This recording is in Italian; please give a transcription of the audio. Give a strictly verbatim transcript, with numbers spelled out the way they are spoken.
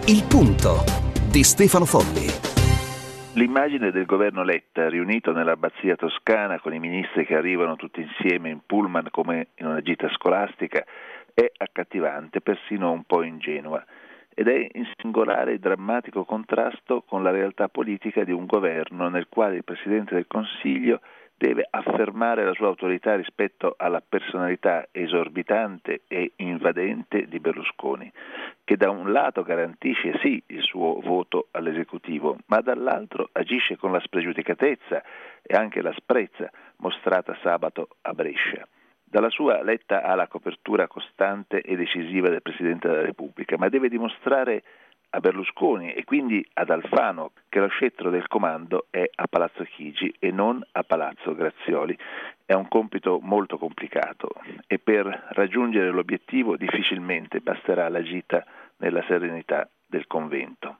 Il Punto di Stefano Folli. L'immagine del governo Letta riunito nell'abbazia toscana con i ministri che arrivano tutti insieme in pullman come in una gita scolastica è accattivante, persino un po' ingenua, ed è in singolare e drammatico contrasto con la realtà politica di un governo nel quale il Presidente del Consiglio deve affermare la sua autorità rispetto alla personalità esorbitante e invadente di Berlusconi, che da un lato garantisce sì il suo voto all'esecutivo, ma dall'altro agisce con la spregiudicatezza e anche l'asprezza mostrata sabato a Brescia. Dalla sua Letta ha la copertura costante e decisiva del Presidente della Repubblica, ma deve dimostrare a Berlusconi e quindi ad Alfano che lo scettro del comando è a Palazzo Chigi e non a Palazzo Grazioli. È un compito molto complicato e per raggiungere l'obiettivo difficilmente basterà la gita nella serenità del convento.